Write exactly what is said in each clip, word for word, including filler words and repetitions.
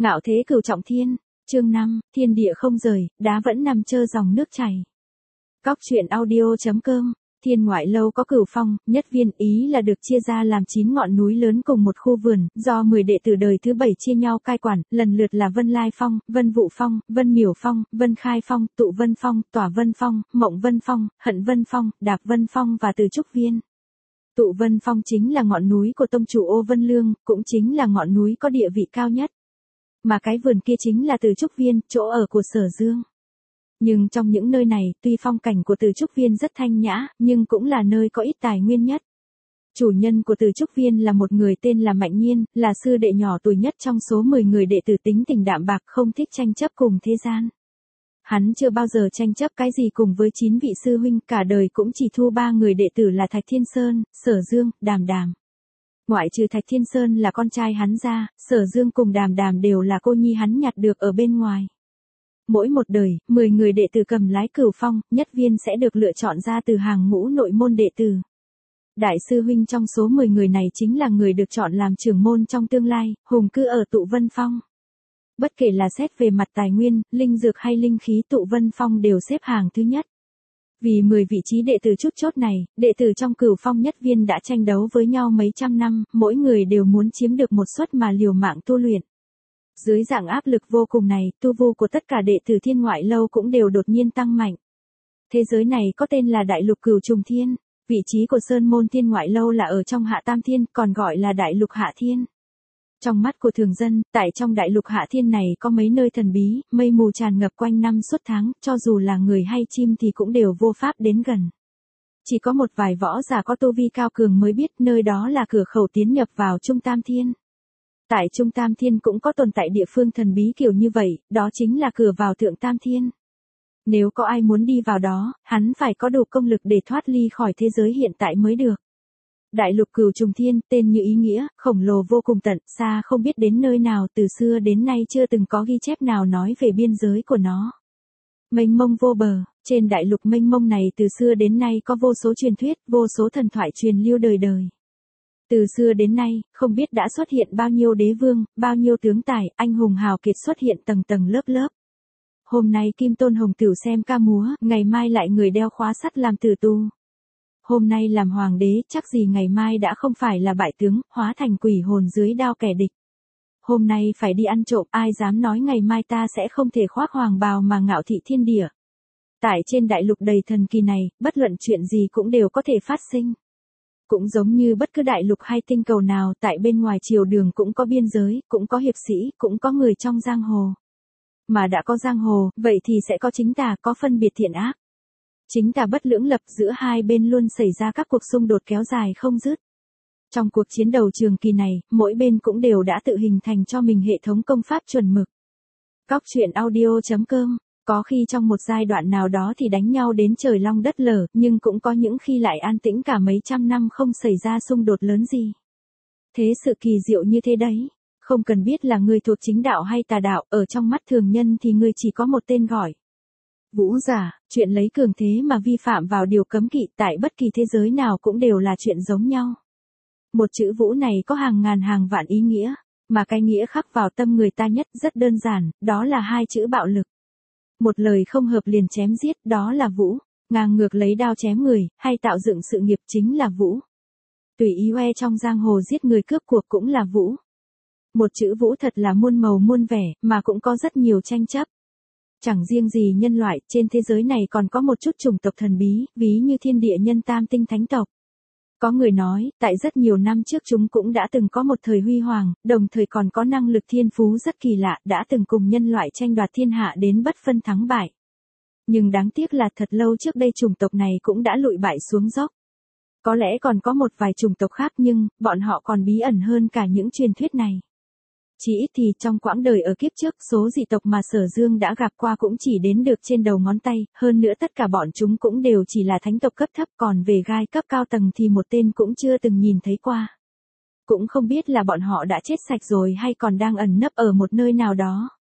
Ngạo thế cửu trọng thiên, chương năm, thiên địa không rời, đá vẫn nằm trơ dòng nước chảy. Cóc truyện audio.com, thiên ngoại lâu có cửu phong, nhất viên, ý là được chia ra làm chín ngọn núi lớn cùng một khu vườn, do mười đệ tử đời thứ bảy chia nhau cai quản, lần lượt là Vân Lai Phong, Vân Vụ Phong, Vân Miểu Phong, Vân Khai Phong, Tụ Vân Phong, Tỏa Vân Phong, Mộng Vân Phong, Hận Vân Phong, Đạp Vân Phong và Từ Trúc Viên. Tụ Vân Phong chính là ngọn núi của tông chủ Ô Vân Lương, cũng chính là ngọn núi có địa vị cao nhất. Mà cái vườn kia chính là Từ Trúc Viên, chỗ ở của Sở Dương. Nhưng trong những nơi này, tuy phong cảnh của Từ Trúc Viên rất thanh nhã, nhưng cũng là nơi có ít tài nguyên nhất. Chủ nhân của Từ Trúc Viên là một người tên là Mạnh Nhiên, là sư đệ nhỏ tuổi nhất trong số mười người đệ tử, tính tình đạm bạc, không thích tranh chấp cùng thế gian. Hắn chưa bao giờ tranh chấp cái gì cùng với chín vị sư huynh, cả đời cũng chỉ thu ba người đệ tử là Thạch Thiên Sơn, Sở Dương, Đàm Đàm. Ngoại trừ Thạch Thiên Sơn là con trai hắn ra, Sở Dương cùng Đàm Đàm đều là cô nhi hắn nhặt được ở bên ngoài. Mỗi một đời, mười người đệ tử cầm lái cửu phong, nhất viên sẽ được lựa chọn ra từ hàng ngũ nội môn đệ tử. Đại sư huynh trong số mười người này chính là người được chọn làm trưởng môn trong tương lai, hùng cư ở Tụ Vân Phong. Bất kể là xét về mặt tài nguyên, linh dược hay linh khí, Tụ Vân Phong đều xếp hàng thứ nhất. Vì mười vị trí đệ tử chút chốt này, đệ tử trong cửu phong nhất viên đã tranh đấu với nhau mấy trăm năm, mỗi người đều muốn chiếm được một suất mà liều mạng tu luyện. Dưới dạng áp lực vô cùng này, tu vi của tất cả đệ tử thiên ngoại lâu cũng đều đột nhiên tăng mạnh. Thế giới này có tên là Đại Lục Cửu Trùng Thiên, vị trí của Sơn môn thiên ngoại lâu là ở trong Hạ Tam Thiên, còn gọi là Đại Lục Hạ Thiên. Trong mắt của thường dân, tại trong Đại Lục Hạ Thiên này có mấy nơi thần bí, mây mù tràn ngập quanh năm suốt tháng, cho dù là người hay chim thì cũng đều vô pháp đến gần. Chỉ có một vài võ giả có tu vi cao cường mới biết nơi đó là cửa khẩu tiến nhập vào Trung Tam Thiên. Tại Trung Tam Thiên cũng có tồn tại địa phương thần bí kiểu như vậy, đó chính là cửa vào Thượng Tam Thiên. Nếu có ai muốn đi vào đó, hắn phải có đủ công lực để thoát ly khỏi thế giới hiện tại mới được. Đại Lục Cửu Trùng Thiên, tên như ý nghĩa, khổng lồ vô cùng tận, xa không biết đến nơi nào, từ xưa đến nay chưa từng có ghi chép nào nói về biên giới của nó. Mênh mông vô bờ, trên đại lục mênh mông này từ xưa đến nay có vô số truyền thuyết, vô số thần thoại truyền lưu đời đời. Từ xưa đến nay, không biết đã xuất hiện bao nhiêu đế vương, bao nhiêu tướng tài, anh hùng hào kiệt xuất hiện tầng tầng lớp lớp. Hôm nay Kim Tôn Hồng Tửu xem ca múa, ngày mai lại người đeo khóa sắt làm tử tu. Hôm nay làm hoàng đế, chắc gì ngày mai đã không phải là bại tướng, hóa thành quỷ hồn dưới đao kẻ địch. Hôm nay phải đi ăn trộm, ai dám nói ngày mai ta sẽ không thể khoác hoàng bào mà ngạo thị thiên địa. Tại trên đại lục đầy thần kỳ này, bất luận chuyện gì cũng đều có thể phát sinh. Cũng giống như bất cứ đại lục hay tinh cầu nào, tại bên ngoài triều đường cũng có biên giới, cũng có hiệp sĩ, cũng có người trong giang hồ. Mà đã có giang hồ, vậy thì sẽ có chính tà, có phân biệt thiện ác. Chính tà bất lưỡng lập, giữa hai bên luôn xảy ra các cuộc xung đột kéo dài không dứt. Trong cuộc chiến đầu trường kỳ này, mỗi bên cũng đều đã tự hình thành cho mình hệ thống công pháp chuẩn mực. Cóc truyện audio.com, có khi trong một giai đoạn nào đó thì đánh nhau đến trời long đất lở, nhưng cũng có những khi lại an tĩnh cả mấy trăm năm không xảy ra xung đột lớn gì. Thế sự kỳ diệu như thế đấy, không cần biết là người thuộc chính đạo hay tà đạo, ở trong mắt thường nhân thì người chỉ có một tên gọi. Vũ giả, chuyện lấy cường thế mà vi phạm vào điều cấm kỵ tại bất kỳ thế giới nào cũng đều là chuyện giống nhau. Một chữ vũ này có hàng ngàn hàng vạn ý nghĩa, mà cái nghĩa khắc vào tâm người ta nhất rất đơn giản, đó là hai chữ bạo lực. Một lời không hợp liền chém giết, đó là vũ. Ngang ngược lấy đao chém người, hay tạo dựng sự nghiệp chính là vũ. Tùy ý oe trong giang hồ giết người cướp cuộc cũng là vũ. Một chữ vũ thật là muôn màu muôn vẻ, mà cũng có rất nhiều tranh chấp. Chẳng riêng gì nhân loại, trên thế giới này còn có một chút chủng tộc thần bí, ví như thiên địa nhân tam tinh thánh tộc. Có người nói, tại rất nhiều năm trước chúng cũng đã từng có một thời huy hoàng, đồng thời còn có năng lực thiên phú rất kỳ lạ, đã từng cùng nhân loại tranh đoạt thiên hạ đến bất phân thắng bại. Nhưng đáng tiếc là thật lâu trước đây chủng tộc này cũng đã lụi bại xuống dốc. Có lẽ còn có một vài chủng tộc khác nhưng, bọn họ còn bí ẩn hơn cả những truyền thuyết này. Chỉ ít thì trong quãng đời ở kiếp trước, số dị tộc mà Sở Dương đã gặp qua cũng chỉ đến được trên đầu ngón tay, hơn nữa tất cả bọn chúng cũng đều chỉ là thánh tộc cấp thấp, còn về gai cấp cao tầng thì một tên cũng chưa từng nhìn thấy qua. Cũng không biết là bọn họ đã chết sạch rồi hay còn đang ẩn nấp ở một nơi nào đó.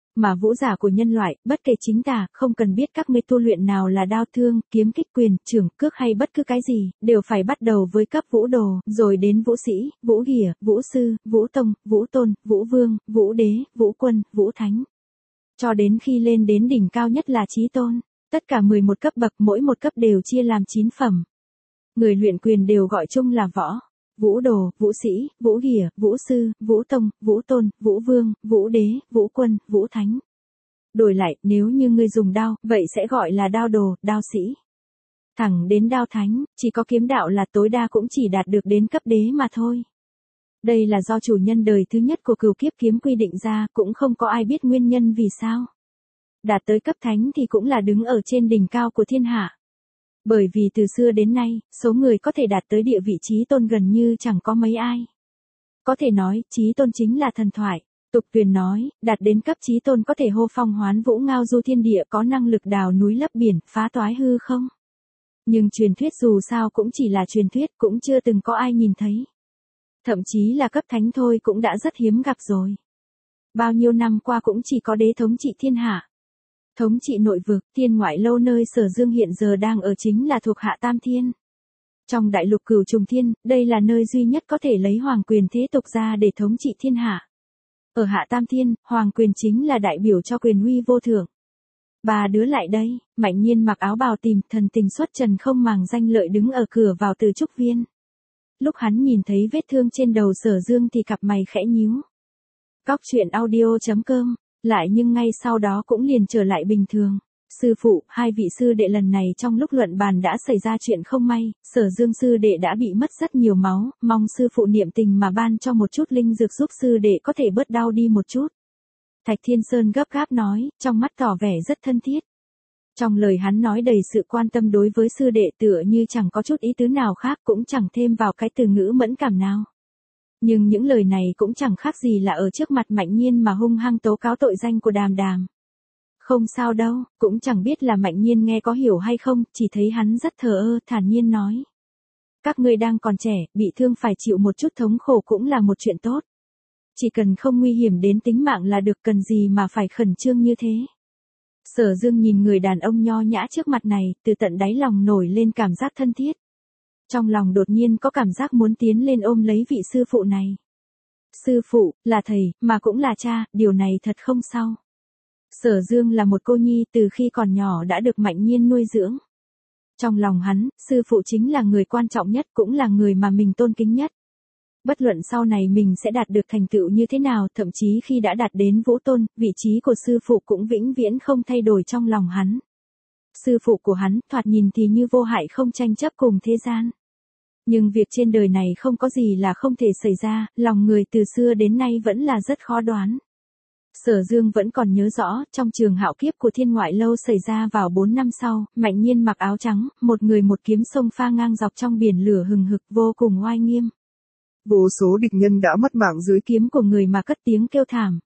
Mà vũ giả của nhân loại, bất kể chính tà, không cần biết các ngươi tu luyện nào là đao thương, kiếm kích quyền, chưởng, cước hay bất cứ cái gì, đều phải bắt đầu với cấp vũ đồ, rồi đến vũ sĩ, vũ ghỉa, vũ sư, vũ tông, vũ tôn, vũ vương, vũ đế, vũ quân, vũ thánh. Cho đến khi lên đến đỉnh cao nhất là chí tôn. Tất cả mười một cấp bậc, mỗi một cấp đều chia làm chín phẩm. Người luyện quyền đều gọi chung là võ. Vũ đồ, vũ sĩ, vũ ghỉa, vũ sư, vũ tông, vũ tôn, vũ vương, vũ đế, vũ quân, vũ thánh. Đổi lại, nếu như ngươi dùng đao, vậy sẽ gọi là đao đồ, đao sĩ. Thẳng đến đao thánh, chỉ có kiếm đạo là tối đa cũng chỉ đạt được đến cấp đế mà thôi. Đây là do chủ nhân đời thứ nhất của cửu kiếp kiếm quy định ra, cũng không có ai biết nguyên nhân vì sao. Đạt tới cấp thánh thì cũng là đứng ở trên đỉnh cao của thiên hạ. Bởi vì từ xưa đến nay, số người có thể đạt tới địa vị chí tôn gần như chẳng có mấy ai. Có thể nói, chí tôn chính là thần thoại. Tục truyền nói, đạt đến cấp chí tôn có thể hô phong hoán vũ ngao du thiên địa, có năng lực đào núi lấp biển, phá toái hư không. Nhưng truyền thuyết dù sao cũng chỉ là truyền thuyết, cũng chưa từng có ai nhìn thấy. Thậm chí là cấp thánh thôi cũng đã rất hiếm gặp rồi. Bao nhiêu năm qua cũng chỉ có đế thống trị thiên hạ. Thống trị nội vực, thiên ngoại lâu nơi Sở Dương hiện giờ đang ở chính là thuộc hạ Tam Thiên. Trong đại lục Cửu Trùng Thiên, đây là nơi duy nhất có thể lấy hoàng quyền thế tục ra để thống trị thiên hạ. Ở hạ Tam Thiên, hoàng quyền chính là đại biểu cho quyền uy vô thượng. Ba đứa lại đây, Mạnh Nhiên mặc áo bào tím, thần tình xuất trần không màng danh lợi đứng ở cửa vào Từ Trúc Viên. Lúc hắn nhìn thấy vết thương trên đầu Sở Dương thì cặp mày khẽ nhíu. Cóc truyện audio chấm com. Lại nhưng ngay sau đó cũng liền trở lại bình thường. Sư phụ, hai vị sư đệ lần này trong lúc luận bàn đã xảy ra chuyện không may, Sở Dương sư đệ đã bị mất rất nhiều máu, mong sư phụ niệm tình mà ban cho một chút linh dược giúp sư đệ có thể bớt đau đi một chút. Thạch Thiên Sơn gấp gáp nói, trong mắt tỏ vẻ rất thân thiết. Trong lời hắn nói đầy sự quan tâm đối với sư đệ tựa như chẳng có chút ý tứ nào khác, cũng chẳng thêm vào cái từ ngữ mẫn cảm nào. Nhưng những lời này cũng chẳng khác gì là ở trước mặt Mạnh Nhiên mà hung hăng tố cáo tội danh của Đàm Đàm. Không sao đâu, cũng chẳng biết là Mạnh Nhiên nghe có hiểu hay không, chỉ thấy hắn rất thờ ơ, thản nhiên nói. Các ngươi đang còn trẻ, bị thương phải chịu một chút thống khổ cũng là một chuyện tốt. Chỉ cần không nguy hiểm đến tính mạng là được, cần gì mà phải khẩn trương như thế. Sở Dương nhìn người đàn ông nho nhã trước mặt này, từ tận đáy lòng nổi lên cảm giác thân thiết. Trong lòng đột nhiên có cảm giác muốn tiến lên ôm lấy vị sư phụ này. Sư phụ, là thầy, mà cũng là cha, điều này thật không sao. Sở Dương là một cô nhi từ khi còn nhỏ đã được Mạnh Nhiên nuôi dưỡng. Trong lòng hắn, sư phụ chính là người quan trọng nhất, cũng là người mà mình tôn kính nhất. Bất luận sau này mình sẽ đạt được thành tựu như thế nào, thậm chí khi đã đạt đến vũ tôn, vị trí của sư phụ cũng vĩnh viễn không thay đổi trong lòng hắn. Sư phụ của hắn, thoạt nhìn thì như vô hại không tranh chấp cùng thế gian. Nhưng việc trên đời này không có gì là không thể xảy ra, lòng người từ xưa đến nay vẫn là rất khó đoán. Sở Dương vẫn còn nhớ rõ, trong trường hạo kiếp của thiên ngoại lâu xảy ra vào bốn năm sau, Mạnh Nhiên mặc áo trắng, một người một kiếm sông pha ngang dọc trong biển lửa hừng hực vô cùng oai nghiêm. Vô số địch nhân đã mất mạng dưới kiếm của người mà cất tiếng kêu thảm.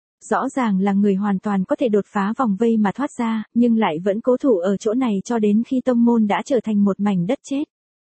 Rõ ràng là người hoàn toàn có thể đột phá vòng vây mà thoát ra, nhưng lại vẫn cố thủ ở chỗ này cho đến khi tông môn đã trở thành một mảnh đất chết.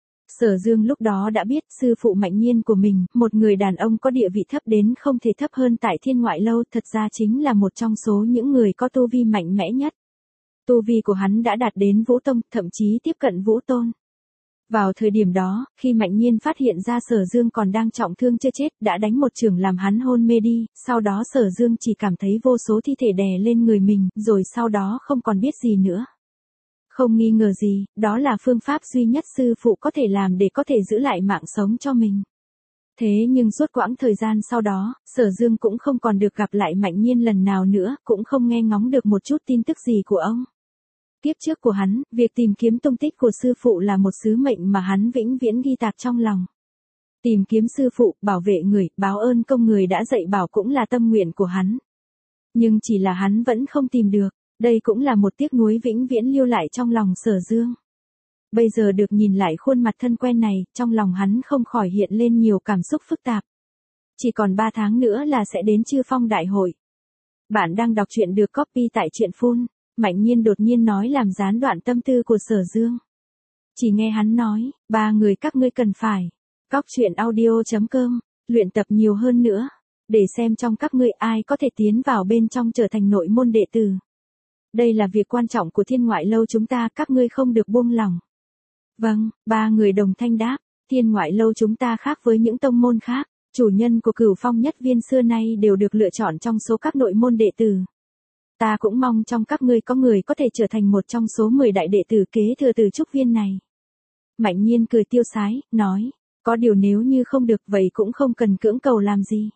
Sở Dương lúc đó đã biết sư phụ Mạnh Nhiên của mình, một người đàn ông có địa vị thấp đến không thể thấp hơn tại thiên ngoại lâu, thật ra chính là một trong số những người có tu vi mạnh mẽ nhất. Tu vi của hắn đã đạt đến vũ tông, thậm chí tiếp cận vũ tôn. Vào thời điểm đó, khi Mạnh Nhiên phát hiện ra Sở Dương còn đang trọng thương chưa chết, đã đánh một chưởng làm hắn hôn mê đi, sau đó Sở Dương chỉ cảm thấy vô số thi thể đè lên người mình, rồi sau đó không còn biết gì nữa. Không nghi ngờ gì, đó là phương pháp duy nhất sư phụ có thể làm để có thể giữ lại mạng sống cho mình. Thế nhưng suốt quãng thời gian sau đó, Sở Dương cũng không còn được gặp lại Mạnh Nhiên lần nào nữa, cũng không nghe ngóng được một chút tin tức gì của ông. Kiếp trước của hắn, việc tìm kiếm tung tích của sư phụ là một sứ mệnh mà hắn vĩnh viễn ghi tạc trong lòng. Tìm kiếm sư phụ, bảo vệ người, báo ơn công người đã dạy bảo cũng là tâm nguyện của hắn. Nhưng chỉ là hắn vẫn không tìm được, đây cũng là một tiếc nuối vĩnh viễn lưu lại trong lòng Sở Dương. Bây giờ được nhìn lại khuôn mặt thân quen này, trong lòng hắn không khỏi hiện lên nhiều cảm xúc phức tạp. Chỉ còn ba tháng nữa là sẽ đến Chư Phong Đại hội. Bạn đang đọc truyện được copy tại truyện phun. Mạnh Nhiên đột nhiên nói làm gián đoạn tâm tư của Sở Dương. Chỉ nghe hắn nói, ba người các ngươi cần phải. Cóc truyện audio chấm com, luyện tập nhiều hơn nữa. để xem trong các ngươi ai có thể tiến vào bên trong trở thành nội môn đệ tử. Đây là việc quan trọng của Thiên Ngoại Lâu chúng ta, các ngươi không được buông lỏng. Vâng, ba người đồng thanh đáp, Thiên Ngoại Lâu chúng ta khác với những tông môn khác, chủ nhân của Cửu Phong Nhất Viên xưa nay đều được lựa chọn trong số các nội môn đệ tử. Ta cũng mong trong các ngươi có người có thể trở thành một trong số mười đại đệ tử kế thừa từ Trúc Viên này. Mạnh Nhiên cười tiêu sái, nói, có điều nếu như không được vậy cũng không cần cưỡng cầu làm gì.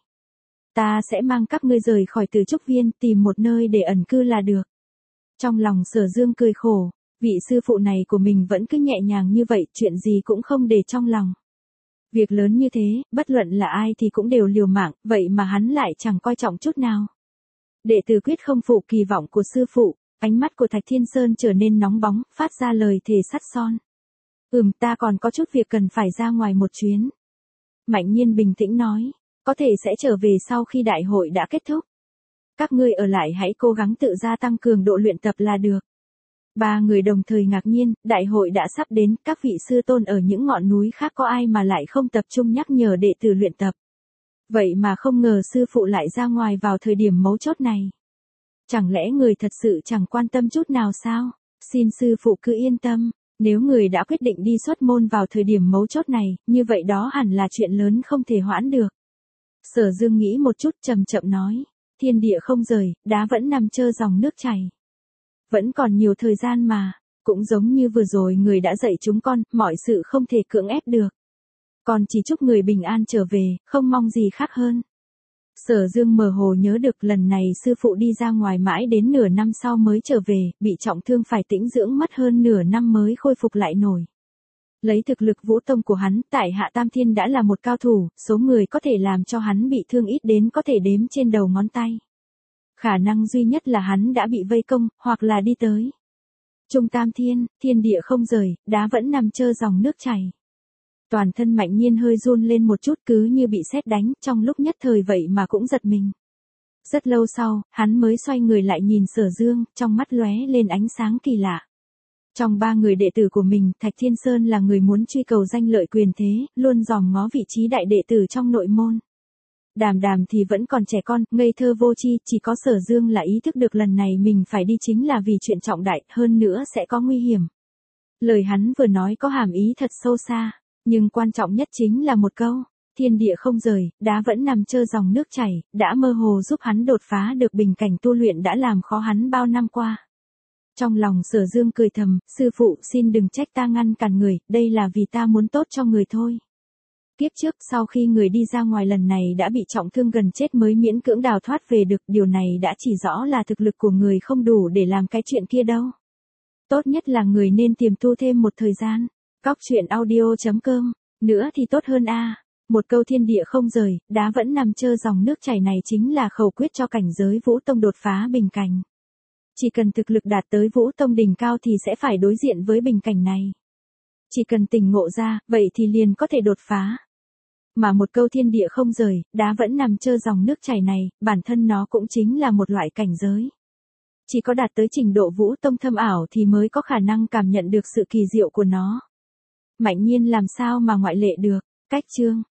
Ta sẽ mang các ngươi rời khỏi Từ Trúc Viên, tìm một nơi để ẩn cư là được. Trong lòng Sở Dương cười khổ, vị sư phụ này của mình vẫn cứ nhẹ nhàng như vậy, chuyện gì cũng không để trong lòng. Việc lớn như thế, bất luận là ai thì cũng đều liều mạng, vậy mà hắn lại chẳng coi trọng chút nào. Đệ tử quyết không phụ kỳ vọng của sư phụ, ánh mắt của Thạch Thiên Sơn trở nên nóng bóng, phát ra lời thề sắt son. Ừm, ta còn có chút việc cần phải ra ngoài một chuyến. Mạnh Nhiên bình tĩnh nói, có thể sẽ trở về sau khi đại hội đã kết thúc. Các ngươi ở lại hãy cố gắng tự gia tăng cường độ luyện tập là được. Ba người đồng thời ngạc nhiên, đại hội đã sắp đến, các vị sư tôn ở những ngọn núi khác có ai mà lại không tập trung nhắc nhở đệ tử luyện tập. Vậy mà không ngờ sư phụ lại ra ngoài vào thời điểm mấu chốt này. Chẳng lẽ người thật sự chẳng quan tâm chút nào sao? Xin sư phụ cứ yên tâm, nếu người đã quyết định đi xuất môn vào thời điểm mấu chốt này, như vậy đó hẳn là chuyện lớn không thể hoãn được. Sở Dương nghĩ một chút chậm chậm nói, thiên địa không rời, đá vẫn nằm trơ dòng nước chảy. Vẫn còn nhiều thời gian mà, cũng giống như vừa rồi người đã dạy chúng con, mọi sự không thể cưỡng ép được. Còn chỉ chúc người bình an trở về, không mong gì khác hơn. Sở Dương mơ hồ nhớ được lần này sư phụ đi ra ngoài mãi đến nửa năm sau mới trở về, bị trọng thương phải tĩnh dưỡng mất hơn nửa năm mới khôi phục lại nổi. Lấy thực lực vũ tông của hắn, tại Hạ Tam Thiên đã là một cao thủ, số người có thể làm cho hắn bị thương ít đến có thể đếm trên đầu ngón tay. Khả năng duy nhất là hắn đã bị vây công, hoặc là đi tới Trung Tam Thiên, thiên địa không rời, đá vẫn nằm trơ dòng nước chảy. Toàn thân Mạnh Nhiên hơi run lên một chút, cứ như bị sét đánh, trong lúc nhất thời vậy mà cũng giật mình. Rất lâu sau, hắn mới xoay người lại nhìn Sở Dương, trong mắt lóe lên ánh sáng kỳ lạ. Trong ba người đệ tử của mình, Thạch Thiên Sơn là người muốn truy cầu danh lợi quyền thế, luôn dòm ngó vị trí đại đệ tử trong nội môn. Đàm Đàm thì vẫn còn trẻ con, ngây thơ vô tri, chỉ có Sở Dương là ý thức được lần này mình phải đi chính là vì chuyện trọng đại, hơn nữa sẽ có nguy hiểm. Lời hắn vừa nói có hàm ý thật sâu xa, nhưng quan trọng nhất chính là một câu, thiên địa không rời, đá vẫn nằm trơ dòng nước chảy, đã mơ hồ giúp hắn đột phá được bình cảnh tu luyện đã làm khó hắn bao năm qua. Trong lòng Sở Dương cười thầm, sư phụ xin đừng trách ta ngăn cản người, đây là vì ta muốn tốt cho người thôi. Kiếp trước sau khi người đi ra ngoài lần này đã bị trọng thương gần chết mới miễn cưỡng đào thoát về được, điều này đã chỉ rõ là thực lực của người không đủ để làm cái chuyện kia đâu. Tốt nhất là người nên tiềm tu thêm một thời gian. Cóc truyện audio chấm com, nữa thì tốt hơn a. Một câu thiên địa không rời, đá vẫn nằm trơ dòng nước chảy này chính là khẩu quyết cho cảnh giới Vũ Tông đột phá bình cảnh. Chỉ cần thực lực đạt tới Vũ Tông đỉnh cao thì sẽ phải đối diện với bình cảnh này. Chỉ cần tỉnh ngộ ra, vậy thì liền có thể đột phá. Mà một câu thiên địa không rời, đá vẫn nằm trơ dòng nước chảy này, bản thân nó cũng chính là một loại cảnh giới. Chỉ có đạt tới trình độ Vũ Tông thâm ảo thì mới có khả năng cảm nhận được sự kỳ diệu của nó. Mạnh Nhiên làm sao mà ngoại lệ được, cách chương.